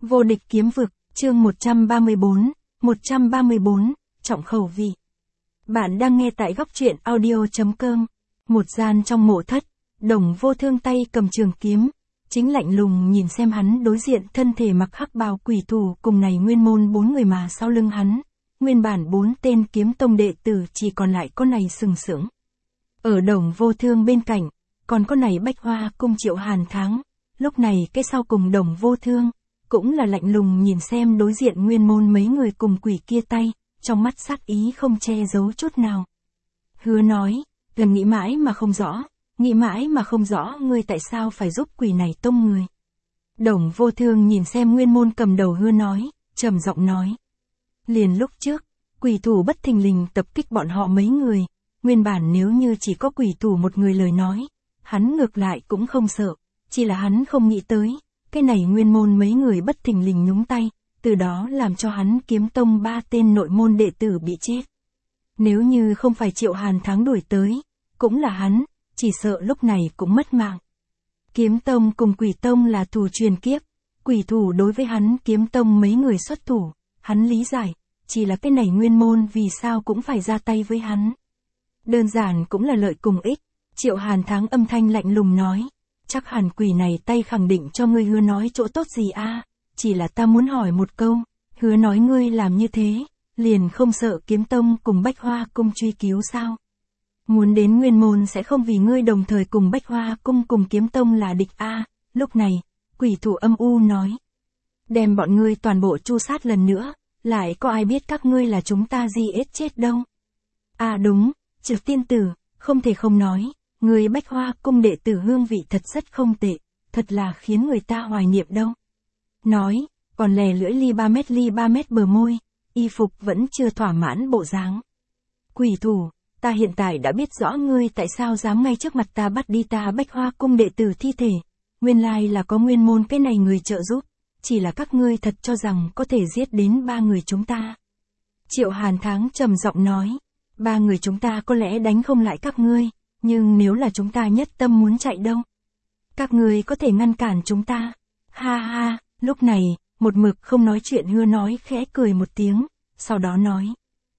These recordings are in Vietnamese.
Vô địch kiếm vực, chương 134, trọng khẩu vị. Bạn đang nghe tại góc truyện audio.com. Một gian trong mộ thất, Đồng Vô Thương tay cầm trường kiếm, chính lạnh lùng nhìn xem hắn đối diện thân thể mặc hắc bào quỷ thủ cùng này nguyên môn 4 người mà sau lưng hắn. Nguyên bản 4 tên kiếm tông đệ tử chỉ còn lại có này sừng sững. Ở Đồng Vô Thương bên cạnh, còn có này Bách Hoa cung Triệu Hàn Thắng. Lúc này cái sau cùng Đồng Vô Thương, cũng là lạnh lùng nhìn xem đối diện nguyên môn mấy người cùng quỷ kia tay, trong mắt sát ý không che giấu chút nào. Hứa nói, gần nghĩ mãi mà không rõ ngươi tại sao phải giúp quỷ này tông người. Đồng Vô Thương nhìn xem nguyên môn cầm đầu Hứa nói, trầm giọng nói. Liền lúc trước, quỷ thủ bất thình lình tập kích bọn họ mấy người, nguyên bản nếu như chỉ có quỷ thủ một người lời nói, hắn ngược lại cũng không sợ, chỉ là hắn không nghĩ tới, cái này nguyên môn mấy người bất thình lình nhúng tay, từ đó làm cho hắn kiếm tông 3 tên nội môn đệ tử bị chết. Nếu như không phải Triệu Hàn Thắng đuổi tới, cũng là hắn, chỉ sợ lúc này cũng mất mạng. Kiếm tông cùng quỷ tông là thù truyền kiếp, quỷ thủ đối với hắn kiếm tông mấy người xuất thủ, hắn lý giải, chỉ là cái này nguyên môn vì sao cũng phải ra tay với hắn. Đơn giản cũng là lợi cùng ích, Triệu Hàn Thắng âm thanh lạnh lùng nói. Chắc hẳn quỷ này tay khẳng định cho ngươi Hứa nói chỗ tốt gì a? Chỉ là ta muốn hỏi một câu, Hứa nói ngươi làm như thế, liền không sợ kiếm tông cùng Bách Hoa cung truy cứu sao? Muốn đến nguyên môn sẽ không vì ngươi đồng thời cùng Bách Hoa cung cùng kiếm tông là địch a? Lúc này, quỷ thủ âm u nói. Đem bọn ngươi toàn bộ tru sát lần nữa, lại có ai biết các ngươi là chúng ta gì ết chết đâu? À đúng, Trực tiên tử, không thể không nói. Người Bách Hoa cung đệ tử hương vị thật rất không tệ, thật là khiến người ta hoài niệm đâu. Nói, còn lè lưỡi ly 3 mét bờ môi, y phục vẫn chưa thỏa mãn bộ dáng. Quỷ thủ, ta hiện tại đã biết rõ ngươi tại sao dám ngay trước mặt ta bắt đi ta Bách Hoa cung đệ tử thi thể. Nguyên lai là có nguyên môn cái này người trợ giúp, chỉ là các ngươi thật cho rằng có thể giết đến 3 người chúng ta. Triệu Hàn Thắng trầm giọng nói, 3 người chúng ta có lẽ đánh không lại các ngươi. Nhưng nếu là chúng ta nhất tâm muốn chạy đâu? Các người có thể ngăn cản chúng ta. Ha ha, lúc này, một mực không nói chuyện Hứa nói khẽ cười một tiếng, sau đó nói.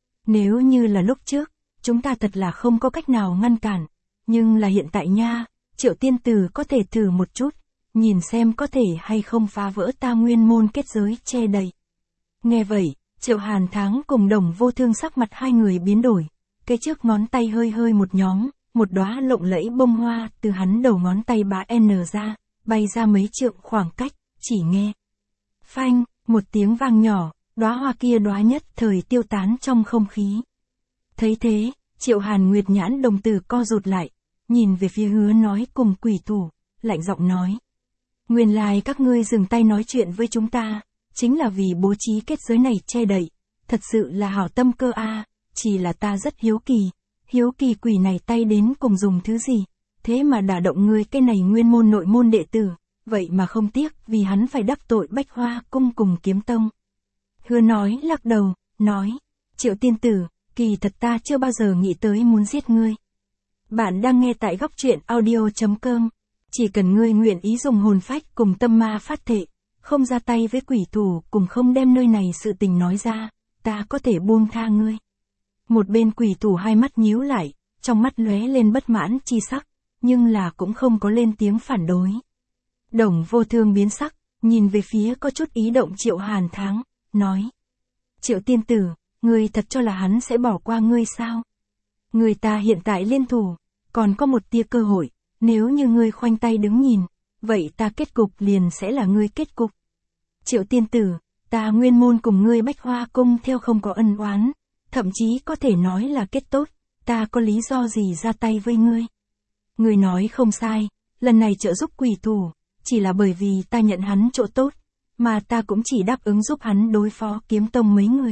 Nếu như là lúc trước, chúng ta thật là không có cách nào ngăn cản. Nhưng là hiện tại nha, Triệu tiên tử có thể thử một chút, nhìn xem có thể hay không phá vỡ ta nguyên môn kết giới che đậy. Nghe vậy, Triệu Hàn Thắng cùng Đồng Vô Thương sắc mặt hai người biến đổi. Cái trước ngón tay hơi một nhóm. Một đóa lộng lẫy bông hoa từ hắn đầu ngón tay bá N ra, bay ra mấy trượng khoảng cách, chỉ nghe. Phanh, một tiếng vang nhỏ, đóa hoa kia đóa nhất thời tiêu tán trong không khí. Thấy thế, Triệu Hàn Nguyệt nhãn đồng tử co rụt lại, nhìn về phía Hứa nói cùng quỷ thủ, lạnh giọng nói. Nguyên lai các ngươi dừng tay nói chuyện với chúng ta, chính là vì bố trí kết giới này che đậy, thật sự là hảo tâm cơ a, chỉ là ta rất hiếu kỳ quỷ này tay đến cùng dùng thứ gì, thế mà đả động ngươi cái này nguyên môn nội môn đệ tử, vậy mà không tiếc vì hắn phải đắc tội Bách Hoa cung cùng kiếm tông. Hứa nói lắc đầu, nói, Triệu tiên tử, kỳ thật ta chưa bao giờ nghĩ tới muốn giết ngươi. Bạn đang nghe tại góc truyện audio.com, chỉ cần ngươi nguyện ý dùng hồn phách cùng tâm ma phát thệ, không ra tay với quỷ thủ cùng không đem nơi này sự tình nói ra, ta có thể buông tha ngươi. Một bên quỷ thủ hai mắt nhíu lại, trong mắt lóe lên bất mãn chi sắc, nhưng là cũng không có lên tiếng phản đối. Đồng Vô Thương biến sắc, nhìn về phía có chút ý động Triệu Hàn Thắng, nói. Triệu tiên tử, ngươi thật cho là hắn sẽ bỏ qua ngươi sao? Người ta hiện tại liên thủ, còn có một tia cơ hội, nếu như ngươi khoanh tay đứng nhìn, vậy ta kết cục liền sẽ là ngươi kết cục. Triệu tiên tử, ta nguyên môn cùng ngươi Bách Hoa cung theo không có ân oán. Thậm chí có thể nói là kết tốt, ta có lý do gì ra tay với ngươi? Ngươi nói không sai, lần này trợ giúp quỷ thủ, chỉ là bởi vì ta nhận hắn chỗ tốt, mà ta cũng chỉ đáp ứng giúp hắn đối phó kiếm tông mấy người.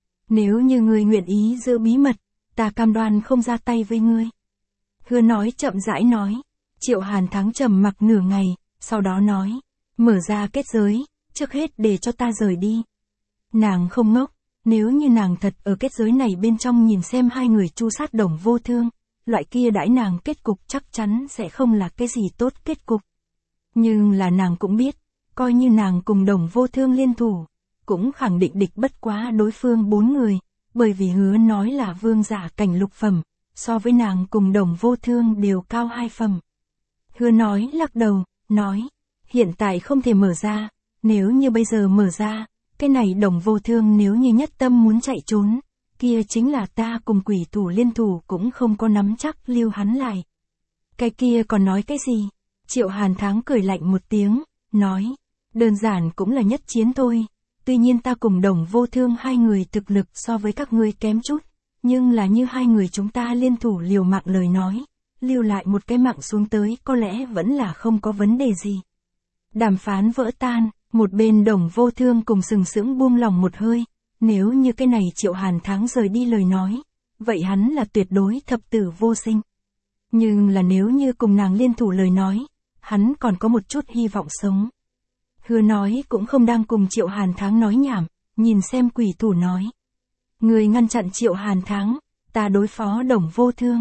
Nếu như ngươi nguyện ý giữ bí mật, ta cam đoan không ra tay với ngươi. Hứa nói chậm rãi nói, Triệu Hàn Thắng trầm mặc nửa ngày, sau đó nói, mở ra kết giới, trước hết để cho ta rời đi. Nàng không ngốc. Nếu như nàng thật ở kết giới này bên trong nhìn xem hai người tru sát Đồng Vô Thương, loại kia đãi nàng kết cục chắc chắn sẽ không là cái gì tốt kết cục. Nhưng là nàng cũng biết, coi như nàng cùng Đồng Vô Thương liên thủ, cũng khẳng định địch bất quá đối phương 4 người, bởi vì Hứa nói là vương giả cảnh lục phẩm, so với nàng cùng Đồng Vô Thương đều cao 2 phẩm. Hứa nói lắc đầu, nói, hiện tại không thể mở ra, nếu như bây giờ mở ra, cái này Đồng Vô Thương nếu như nhất tâm muốn chạy trốn, kia chính là ta cùng quỷ thủ liên thủ cũng không có nắm chắc lưu hắn lại. Cái kia còn nói cái gì? Triệu Hàn Thắng cười lạnh một tiếng, nói, đơn giản cũng là nhất chiến thôi, tuy nhiên ta cùng Đồng Vô Thương 2 người thực lực so với các ngươi kém chút, nhưng là như 2 người chúng ta liên thủ liều mạng lời nói, lưu lại một cái mạng xuống tới có lẽ vẫn là không có vấn đề gì. Đàm phán vỡ tan, một bên Đồng Vô Thương cùng sừng sững buông lòng một hơi, nếu như cái này Triệu Hàn Thắng rời đi lời nói, vậy hắn là tuyệt đối thập tử vô sinh. Nhưng là nếu như cùng nàng liên thủ lời nói, hắn còn có một chút hy vọng sống. Hứa nói cũng không đang cùng Triệu Hàn Thắng nói nhảm, nhìn xem quỷ thủ nói. Người ngăn chặn Triệu Hàn Thắng, ta đối phó Đồng Vô Thương.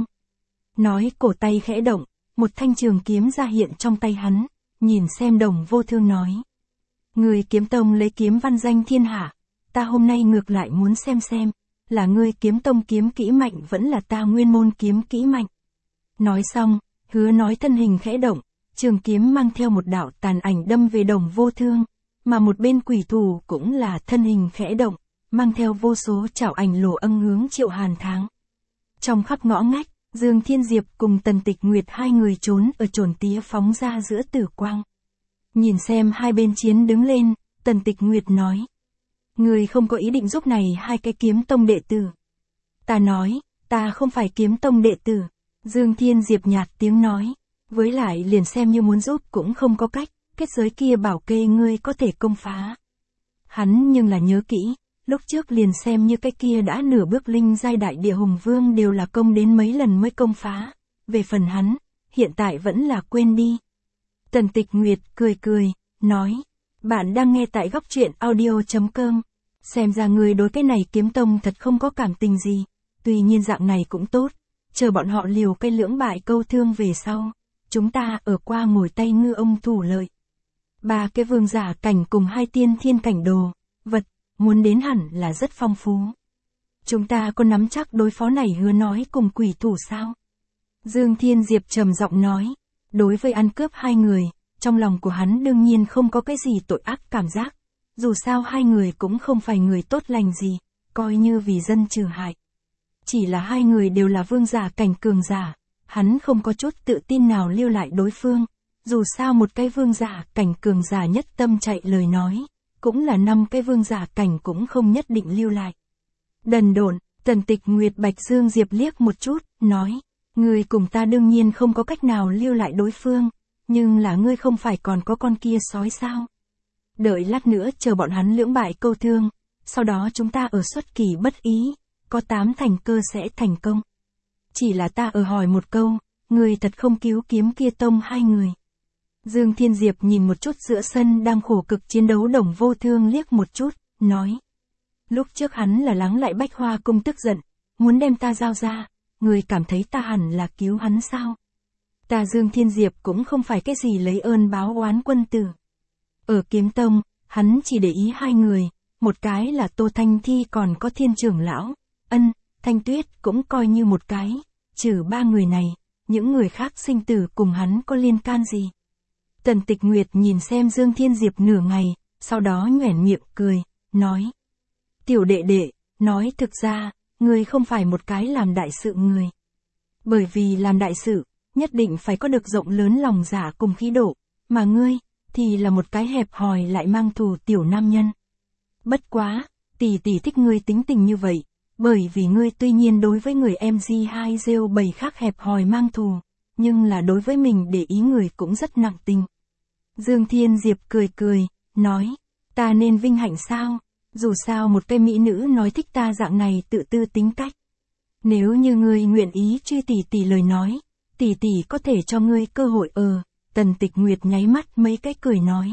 Nói cổ tay khẽ động, một thanh trường kiếm ra hiện trong tay hắn, nhìn xem Đồng Vô Thương nói. Người kiếm tông lấy kiếm văn danh thiên hạ, ta hôm nay ngược lại muốn xem, là ngươi kiếm tông kiếm kỹ mạnh vẫn là ta nguyên môn kiếm kỹ mạnh. Nói xong, Hứa nói thân hình khẽ động, trường kiếm mang theo một đạo tàn ảnh đâm về Đồng Vô Thương, mà một bên quỷ thủ cũng là thân hình khẽ động, mang theo vô số chảo ảnh lổ âng hướng Triệu Hàn Thắng. Trong khắp ngõ ngách, Dương Thiên Diệp cùng Tần Tịch Nguyệt 2 người trốn ở chồn tía phóng ra giữa tử quang. Nhìn xem 2 bên chiến đứng lên, Tần Tịch Nguyệt nói. Người không có ý định giúp này 2 cái kiếm tông đệ tử. Ta nói, ta không phải kiếm tông đệ tử. Dương Thiên Diệp nhạt tiếng nói. Với lại liền xem như muốn giúp cũng không có cách, kết giới kia bảo kê ngươi có thể công phá. Hắn nhưng là nhớ kỹ, lúc trước liền xem như cái kia đã nửa bước linh giai đại địa hùng vương đều là công đến mấy lần mới công phá. Về phần hắn, hiện tại vẫn là quên đi. Tần Tịch Nguyệt cười, nói, bạn đang nghe tại góc truyện audio.com. Xem ra người đối cái này kiếm tông thật không có cảm tình gì, tuy nhiên dạng này cũng tốt, chờ bọn họ liều cái lưỡng bại câu thương về sau. Chúng ta ở qua ngồi tay ngư ông thủ lợi. 3 cái vương giả cảnh cùng 2 tiên thiên cảnh đồ, vật, muốn đến hẳn là rất phong phú. Chúng ta có nắm chắc đối phó này Hứa nói cùng quỷ thủ sao? Dương Thiên Diệp trầm giọng nói, đối với ăn cướp 2 người, trong lòng của hắn đương nhiên không có cái gì tội ác cảm giác. Dù sao 2 người cũng không phải người tốt lành gì, coi như vì dân trừ hại. Chỉ là 2 người đều là vương giả cảnh cường giả. Hắn không có chút tự tin nào lưu lại đối phương, dù sao một cái vương giả cảnh cường giả nhất tâm chạy lời nói, cũng là 5 cái vương giả cảnh cũng không nhất định lưu lại. Đần độn, Tần Tịch Nguyệt Bạch Dương Diệp liếc một chút, nói, ngươi cùng ta đương nhiên không có cách nào lưu lại đối phương, nhưng là ngươi không phải còn có con kia sói sao? Đợi lát nữa chờ bọn hắn lưỡng bại câu thương, sau đó chúng ta ở xuất kỳ bất ý, có 8 thành cơ sẽ thành công. Chỉ là ta ở hỏi một câu, người thật không cứu kiếm kia tông 2 người. Dương Thiên Diệp nhìn một chút giữa sân đang khổ cực chiến đấu Đồng Vô Thương liếc một chút, nói. Lúc trước hắn là lắng lại Bách Hoa Cung tức giận, muốn đem ta giao ra, người cảm thấy ta hẳn là cứu hắn sao? Ta Dương Thiên Diệp cũng không phải cái gì lấy ơn báo oán quân tử. Ở kiếm tông, hắn chỉ để ý 2 người, một cái là Tô Thanh Thi còn có Thiên trưởng lão, Thanh Tuyết cũng coi như một cái, trừ 3 người này, những người khác sinh tử cùng hắn có liên can gì. Tần Tịch Nguyệt nhìn xem Dương Thiên Diệp nửa ngày, sau đó nhoẻn miệng cười, nói. Tiểu đệ đệ, nói thực ra, ngươi không phải một cái làm đại sự người. Bởi vì làm đại sự, nhất định phải có được rộng lớn lòng dạ cùng khí độ, mà ngươi, thì là một cái hẹp hòi lại mang thù tiểu nam nhân. Bất quá, tỷ tỷ thích ngươi tính tình như vậy. Bởi vì ngươi tuy nhiên đối với người MG2 rêu bầy khác hẹp hòi mang thù, nhưng là đối với mình để ý người cũng rất nặng tình. Dương Thiên Diệp cười, nói, ta nên vinh hạnh sao? Dù sao một cái mỹ nữ nói thích ta dạng này tự tư tính cách. Nếu như ngươi nguyện ý truy tỷ tỷ lời nói, tỷ tỷ có thể cho ngươi cơ hội. Tần Tịch Nguyệt nháy mắt mấy cái cười nói.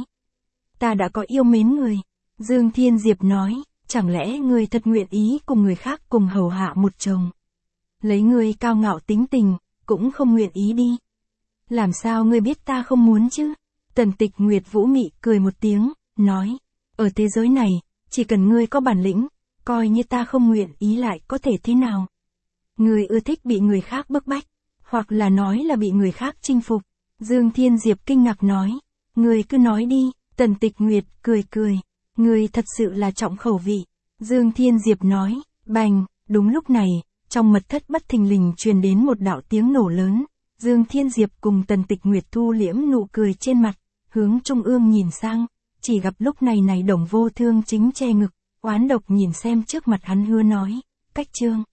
Ta đã có yêu mến người. Dương Thiên Diệp nói. Chẳng lẽ ngươi thật nguyện ý cùng người khác cùng hầu hạ một chồng? Lấy ngươi cao ngạo tính tình, cũng không nguyện ý đi. Làm sao ngươi biết ta không muốn chứ? Tần Tịch Nguyệt vũ mị cười một tiếng, nói, ở thế giới này, chỉ cần ngươi có bản lĩnh, coi như ta không nguyện ý lại có thể thế nào. Ngươi ưa thích bị người khác bức bách, hoặc là nói là bị người khác chinh phục. Dương Thiên Diệp kinh ngạc nói, ngươi cứ nói đi. Tần Tịch Nguyệt cười cười, ngươi thật sự là trọng khẩu vị. Dương Thiên Diệp nói, bành, đúng lúc này, trong mật thất bất thình lình truyền đến một đạo tiếng nổ lớn. Dương Thiên Diệp cùng Tần Tịch Nguyệt thu liễm nụ cười trên mặt, hướng trung ương nhìn sang, chỉ gặp lúc này Đồng Vô Thương chính che ngực, oán độc nhìn xem trước mặt hắn hứa nói, cách chương.